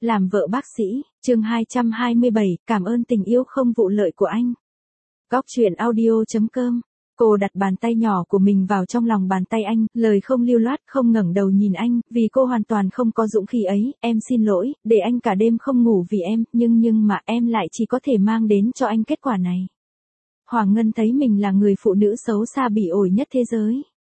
Làm vợ bác sĩ, chương 227, cảm ơn tình yêu không vụ lợi của anh. Góc truyện audio.com. Cô đặt bàn tay nhỏ của mình vào trong lòng bàn tay anh, lời không lưu loát, không ngẩng đầu nhìn anh, vì cô hoàn toàn không có dũng khí ấy. Em xin lỗi, để anh cả đêm không ngủ vì em, nhưng mà em lại chỉ có thể mang đến cho anh kết quả này. Hoàng Ngân thấy mình là người phụ nữ xấu xa bỉ ổi nhất thế giới.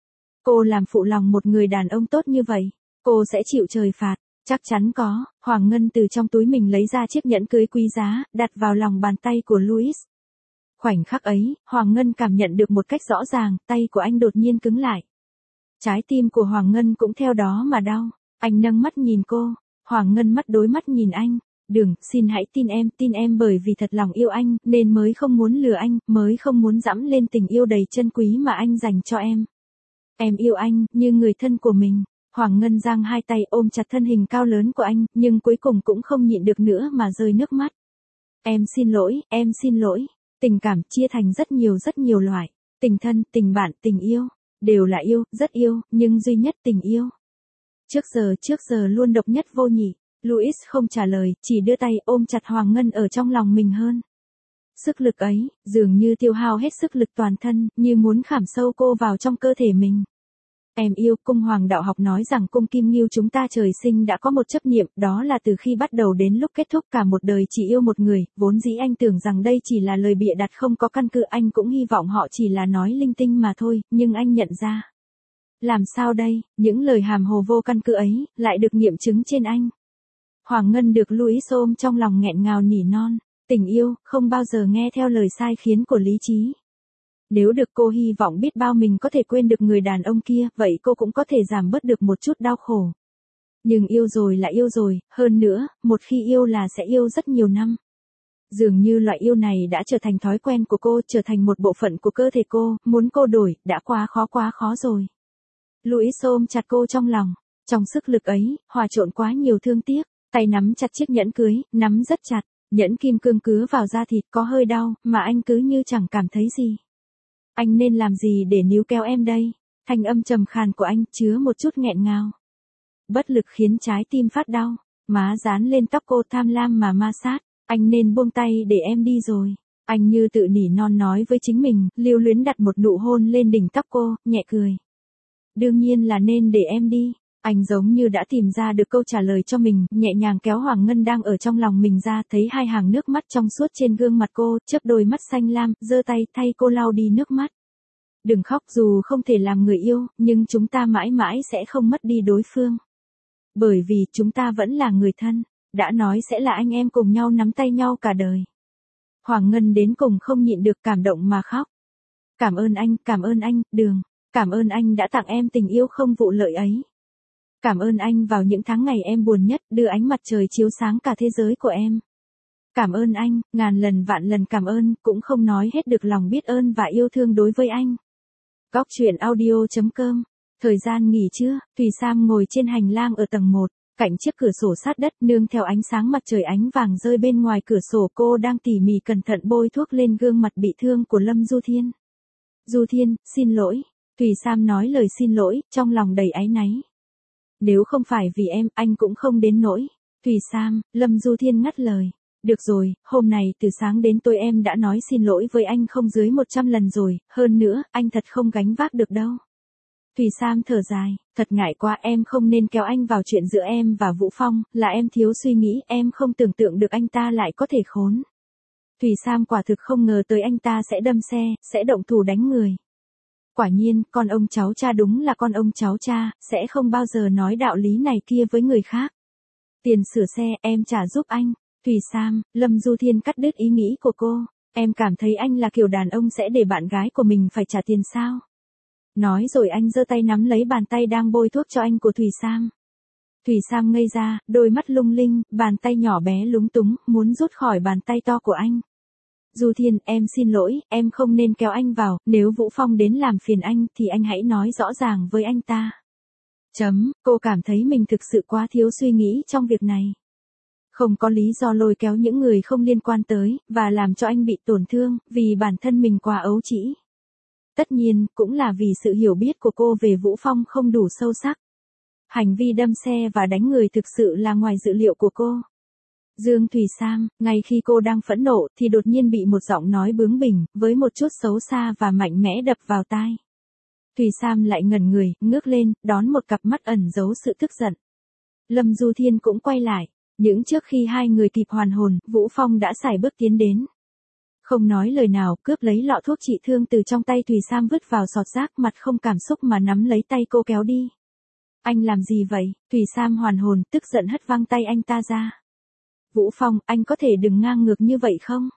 Cô làm phụ lòng một người đàn ông tốt như vậy, cô sẽ chịu trời phạt. Chắc chắn có. Hoàng Ngân từ trong túi mình lấy ra chiếc nhẫn cưới quý giá, đặt vào lòng bàn tay của Louis. Khoảnh khắc ấy, Hoàng Ngân cảm nhận được một cách rõ ràng, tay của anh đột nhiên cứng lại. Trái tim của Hoàng Ngân cũng theo đó mà đau. Anh nâng mắt nhìn cô. Hoàng Ngân mắt đối mắt nhìn anh. Đừng, xin hãy tin em bởi vì thật lòng yêu anh, nên mới không muốn lừa anh, mới không muốn dẫm lên tình yêu đầy chân quý mà anh dành cho em. Em yêu anh, như người thân của mình. Hoàng Ngân giang hai tay ôm chặt thân hình cao lớn của anh, nhưng cuối cùng cũng không nhịn được nữa mà rơi nước mắt. Em xin lỗi. Tình cảm chia thành rất nhiều loại. Tình thân, tình bạn, tình yêu. Đều là yêu, rất yêu, nhưng duy nhất tình yêu. Trước giờ luôn độc nhất vô nhị. Louis không trả lời, chỉ đưa tay ôm chặt Hoàng Ngân ở trong lòng mình hơn. Sức lực ấy, dường như tiêu hao hết sức lực toàn thân, như muốn khảm sâu cô vào trong cơ thể mình. Em yêu, cung hoàng đạo học nói rằng cung Kim Ngưu chúng ta trời sinh đã có một chấp niệm, đó là từ khi bắt đầu đến lúc kết thúc cả một đời chỉ yêu một người, vốn dĩ anh tưởng rằng đây chỉ là lời bịa đặt không có căn cứ, anh cũng hy vọng họ chỉ là nói linh tinh mà thôi, nhưng anh nhận ra. Làm sao đây, những lời hàm hồ vô căn cứ ấy, lại được nghiệm chứng trên anh. Hoàng Ngân được Louis ôm trong lòng nghẹn ngào nỉ non, tình yêu, không bao giờ nghe theo lời sai khiến của lý trí. Nếu được cô hy vọng biết bao mình có thể quên được người đàn ông kia, vậy cô cũng có thể giảm bớt được một chút đau khổ. Nhưng yêu rồi là yêu rồi, hơn nữa, một khi yêu là sẽ yêu rất nhiều năm. Dường như loại yêu này đã trở thành thói quen của cô, trở thành một bộ phận của cơ thể cô, muốn cô đổi, đã quá khó rồi. Louis ôm chặt cô trong lòng, trong sức lực ấy, hòa trộn quá nhiều thương tiếc, tay nắm chặt chiếc nhẫn cưới, nắm rất chặt, nhẫn kim cương cứ vào da thịt có hơi đau, mà anh cứ như chẳng cảm thấy gì. Anh nên làm gì để níu kéo em đây? Thanh âm trầm khàn của anh chứa một chút nghẹn ngào. Bất lực khiến trái tim phát đau, má dán lên tóc cô tham lam mà ma sát. Anh nên buông tay để em đi rồi. Anh như tự nỉ non nói với chính mình, lưu luyến đặt một nụ hôn lên đỉnh tóc cô, nhẹ cười. Đương nhiên là nên để em đi. Anh giống như đã tìm ra được câu trả lời cho mình, nhẹ nhàng kéo Hoàng Ngân đang ở trong lòng mình ra, thấy hai hàng nước mắt trong suốt trên gương mặt cô, chớp đôi mắt xanh lam, giơ tay thay cô lau đi nước mắt. Đừng khóc, dù không thể làm người yêu, nhưng chúng ta mãi mãi sẽ không mất đi đối phương. Bởi vì chúng ta vẫn là người thân, đã nói sẽ là anh em cùng nhau nắm tay nhau cả đời. Hoàng Ngân đến cùng không nhịn được cảm động mà khóc. Cảm ơn anh, Đường, cảm ơn anh đã tặng em tình yêu không vụ lợi ấy. Cảm ơn anh vào những tháng ngày em buồn nhất, đưa ánh mặt trời chiếu sáng cả thế giới của em. Cảm ơn anh, ngàn lần vạn lần cảm ơn, cũng không nói hết được lòng biết ơn và yêu thương đối với anh. Góc truyện audio.com. Thời gian nghỉ trưa, Thùy Sam ngồi trên hành lang ở tầng 1, cạnh chiếc cửa sổ sát đất, nương theo ánh sáng mặt trời ánh vàng rơi bên ngoài cửa sổ, cô đang tỉ mỉ cẩn thận bôi thuốc lên gương mặt bị thương của Lâm Du Thiên. Du Thiên, xin lỗi. Thùy Sam nói lời xin lỗi, trong lòng đầy áy náy. Nếu không phải vì em, anh cũng không đến nỗi. Thùy Sam, Lâm Du Thiên ngắt lời. Được rồi, hôm nay từ sáng đến tối em đã nói xin lỗi với anh không dưới 100 lần rồi, hơn nữa, anh thật không gánh vác được đâu. Thùy Sam thở dài, thật ngại quá, em không nên kéo anh vào chuyện giữa em và Vũ Phong, là em thiếu suy nghĩ, em không tưởng tượng được anh ta lại có thể khốn. Thùy Sam quả thực không ngờ tới anh ta sẽ đâm xe, sẽ động thủ đánh người. Quả nhiên, con ông cháu cha đúng là con ông cháu cha, sẽ không bao giờ nói đạo lý này kia với người khác. Tiền sửa xe, em trả giúp anh. Thùy Sam, Lâm Du Thiên cắt đứt ý nghĩ của cô. Em cảm thấy anh là kiểu đàn ông sẽ để bạn gái của mình phải trả tiền sao? Nói rồi anh giơ tay nắm lấy bàn tay đang bôi thuốc cho anh của Thùy Sam. Thùy Sam ngây ra, đôi mắt lung linh, bàn tay nhỏ bé lúng túng, muốn rút khỏi bàn tay to của anh. Du Thiên, em xin lỗi, em không nên kéo anh vào, nếu Vũ Phong đến làm phiền anh thì anh hãy nói rõ ràng với anh ta. Cô cảm thấy mình thực sự quá thiếu suy nghĩ trong việc này. Không có lý do lôi kéo những người không liên quan tới, và làm cho anh bị tổn thương, vì bản thân mình quá ấu trĩ. Tất nhiên, cũng là vì sự hiểu biết của cô về Vũ Phong không đủ sâu sắc. Hành vi đâm xe và đánh người thực sự là ngoài dự liệu của cô. Dương Thùy Sam, ngay khi cô đang phẫn nộ thì đột nhiên bị một giọng nói bướng bỉnh, với một chút xấu xa và mạnh mẽ đập vào tai. Thùy Sam lại ngẩn người, ngước lên, đón một cặp mắt ẩn giấu sự tức giận. Lâm Du Thiên cũng quay lại, nhưng trước khi hai người kịp hoàn hồn, Vũ Phong đã sải bước tiến đến. Không nói lời nào, cướp lấy lọ thuốc trị thương từ trong tay Thùy Sam vứt vào sọt rác, mặt không cảm xúc mà nắm lấy tay cô kéo đi. Anh làm gì vậy? Thùy Sam hoàn hồn, tức giận hất văng tay anh ta ra. Vũ Phong, anh có thể đừng ngang ngược như vậy không?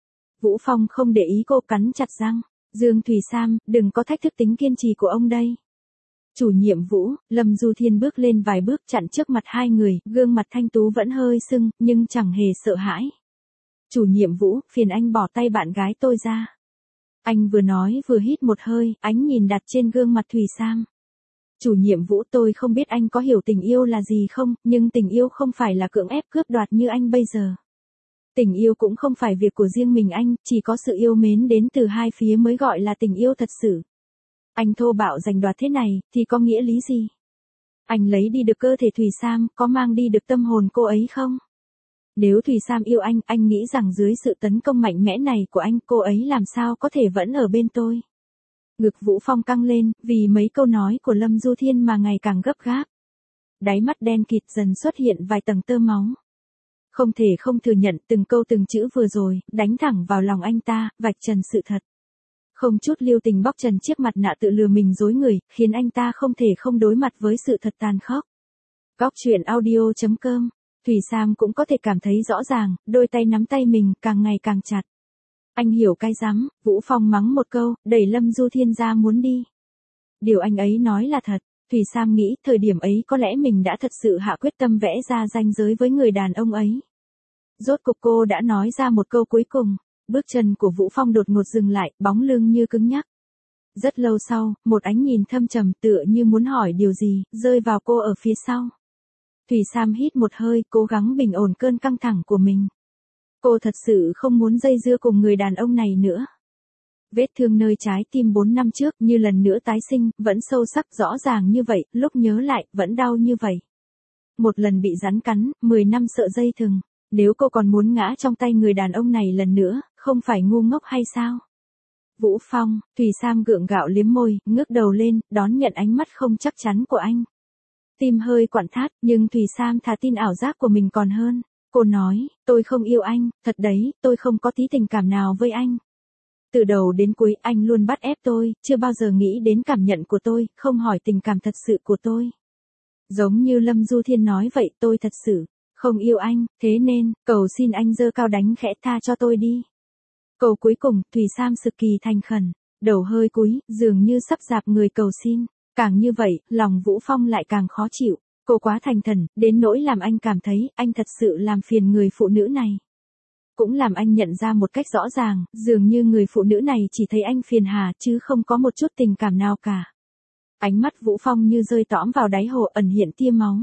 Vũ Phong không để ý cô, cắn chặt răng. Dương Thùy Sam, đừng có thách thức tính kiên trì của ông đây. Chủ nhiệm Vũ, Lâm Du Thiên bước lên vài bước chặn trước mặt hai người, gương mặt thanh tú vẫn hơi sưng, nhưng chẳng hề sợ hãi. Chủ nhiệm Vũ, phiền anh bỏ tay bạn gái tôi ra. Anh vừa nói vừa hít một hơi, ánh nhìn đặt trên gương mặt Thùy Sam. Chủ nhiệm Vũ, tôi không biết anh có hiểu tình yêu là gì không, nhưng tình yêu không phải là cưỡng ép cướp đoạt như anh bây giờ. Tình yêu cũng không phải việc của riêng mình anh, chỉ có sự yêu mến đến từ hai phía mới gọi là tình yêu thật sự. Anh thô bạo giành đoạt thế này, thì có nghĩa lý gì? Anh lấy đi được cơ thể Thùy Sam, có mang đi được tâm hồn cô ấy không? Nếu Thùy Sam yêu anh nghĩ rằng dưới sự tấn công mạnh mẽ này của anh, cô ấy làm sao có thể vẫn ở bên tôi? Ngực Vũ Phong căng lên, vì mấy câu nói của Lâm Du Thiên mà ngày càng gấp gáp. Đáy mắt đen kịt dần xuất hiện vài tầng tơ máu. Không thể không thừa nhận từng câu từng chữ vừa rồi, đánh thẳng vào lòng anh ta, vạch trần sự thật. Không chút lưu tình bóc trần chiếc mặt nạ tự lừa mình dối người, khiến anh ta không thể không đối mặt với sự thật tàn khốc. Góc truyện audio.com, Thùy Sam cũng có thể cảm thấy rõ ràng, đôi tay nắm tay mình càng ngày càng chặt. Anh hiểu cái rắm, Vũ Phong mắng một câu, đẩy Lâm Du Thiên ra muốn đi. Điều anh ấy nói là thật, Thùy Sam nghĩ thời điểm ấy có lẽ mình đã thật sự hạ quyết tâm vẽ ra ranh giới với người đàn ông ấy. Rốt cục cô đã nói ra một câu cuối cùng, bước chân của Vũ Phong đột ngột dừng lại, bóng lưng như cứng nhắc. Rất lâu sau, một ánh nhìn thâm trầm tựa như muốn hỏi điều gì, rơi vào cô ở phía sau. Thùy Sam hít một hơi, cố gắng bình ổn cơn căng thẳng của mình. Cô thật sự không muốn dây dưa cùng người đàn ông này nữa. Vết thương nơi trái tim 4 năm trước như lần nữa tái sinh, vẫn sâu sắc rõ ràng như vậy, lúc nhớ lại, vẫn đau như vậy. Một lần bị rắn cắn, 10 năm sợ dây thừng. Nếu cô còn muốn ngã trong tay người đàn ông này lần nữa, không phải ngu ngốc hay sao? Vũ Phong, Thùy Sam gượng gạo liếm môi, ngước đầu lên, đón nhận ánh mắt không chắc chắn của anh. Tim hơi quặn thắt, nhưng Thùy Sam thà tin ảo giác của mình còn hơn. Cô nói, tôi không yêu anh, thật đấy, tôi không có tí tình cảm nào với anh. Từ đầu đến cuối anh luôn bắt ép tôi, chưa bao giờ nghĩ đến cảm nhận của tôi, không hỏi tình cảm thật sự của tôi. Giống như Lâm Du Thiên nói vậy, tôi thật sự không yêu anh, thế nên, cầu xin anh giơ cao đánh khẽ tha cho tôi đi. Câu cuối cùng, Thùy Sam cực kỳ thành khẩn, đầu hơi cúi, dường như sắp dạp người cầu xin. Càng như vậy, lòng Vũ Phong lại càng khó chịu. Cô quá thành thần, đến nỗi làm anh cảm thấy, anh thật sự làm phiền người phụ nữ này. Cũng làm anh nhận ra một cách rõ ràng, dường như người phụ nữ này chỉ thấy anh phiền hà, chứ không có một chút tình cảm nào cả. Ánh mắt Vũ Phong như rơi tõm vào đáy hồ ẩn hiện tia máu.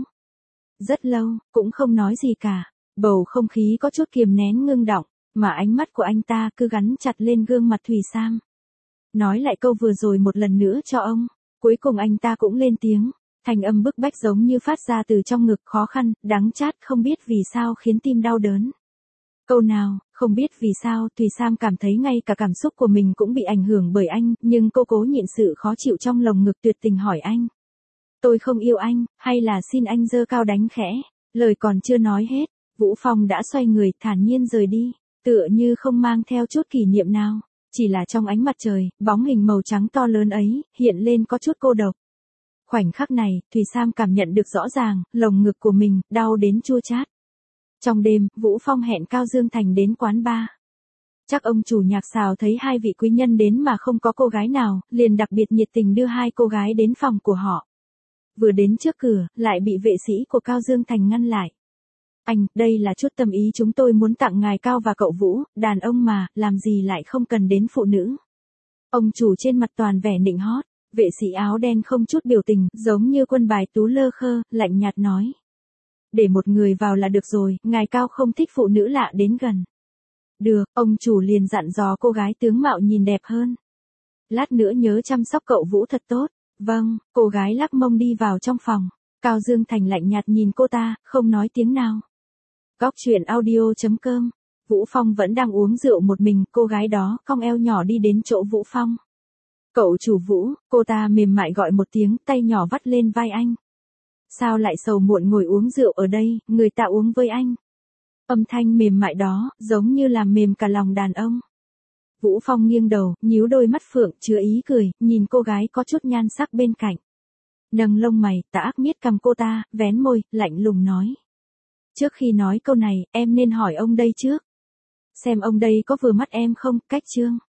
Rất lâu, cũng không nói gì cả. Bầu không khí có chút kiềm nén ngưng đọng, mà ánh mắt của anh ta cứ gắn chặt lên gương mặt Thùy Sam. Nói lại câu vừa rồi một lần nữa cho ông. Cuối cùng anh ta cũng lên tiếng. Thanh âm bức bách giống như phát ra từ trong ngực, khó khăn, đắng chát, không biết vì sao khiến tim đau đớn. Câu nào, không biết vì sao, Thùy Sam cảm thấy ngay cả cảm xúc của mình cũng bị ảnh hưởng bởi anh, nhưng cô cố nhịn sự khó chịu trong lồng ngực, tuyệt tình hỏi anh. Tôi không yêu anh, hay là xin anh giơ cao đánh khẽ. Lời còn chưa nói hết, Vũ Phong đã xoay người, thản nhiên rời đi, tựa như không mang theo chút kỷ niệm nào. Chỉ là trong ánh mặt trời, bóng hình màu trắng to lớn ấy, hiện lên có chút cô độc. Khoảnh khắc này, Thùy Sam cảm nhận được rõ ràng, lồng ngực của mình, đau đến chua chát. Trong đêm, Vũ Phong hẹn Cao Dương Thành đến quán bar. Chắc ông chủ nhạc xào thấy hai vị quý nhân đến mà không có cô gái nào, liền đặc biệt nhiệt tình đưa hai cô gái đến phòng của họ. Vừa đến trước cửa, lại bị vệ sĩ của Cao Dương Thành ngăn lại. Anh, đây là chút tâm ý chúng tôi muốn tặng ngài Cao và cậu Vũ, đàn ông mà, làm gì lại không cần đến phụ nữ. Ông chủ trên mặt toàn vẻ nịnh hót, vệ sĩ áo đen không chút biểu tình, giống như quân bài tú lơ khơ, lạnh nhạt nói. Để một người vào là được rồi, ngài Cao không thích phụ nữ lạ đến gần. Được, ông chủ liền dặn dò cô gái tướng mạo nhìn đẹp hơn. Lát nữa nhớ chăm sóc cậu Vũ thật tốt. Vâng, cô gái lắc mông đi vào trong phòng. Cao Dương Thành lạnh nhạt nhìn cô ta, không nói tiếng nào. Góc chuyện audio.com. Vũ Phong vẫn đang uống rượu một mình, cô gái đó cong eo nhỏ đi đến chỗ Vũ Phong. Cậu chủ Vũ, cô ta mềm mại gọi một tiếng, tay nhỏ vắt lên vai anh. Sao lại sầu muộn ngồi uống rượu ở đây, người ta uống với anh. Âm thanh mềm mại đó, giống như làm mềm cả lòng đàn ông. Vũ Phong nghiêng đầu, nhíu đôi mắt phượng, chứa ý cười, nhìn cô gái có chút nhan sắc bên cạnh. Nâng lông mày, tà ác miết cằm cô ta, vén môi, lạnh lùng nói. Trước khi nói câu này, em nên hỏi ông đây trước. Xem ông đây có vừa mắt em không, cách chương.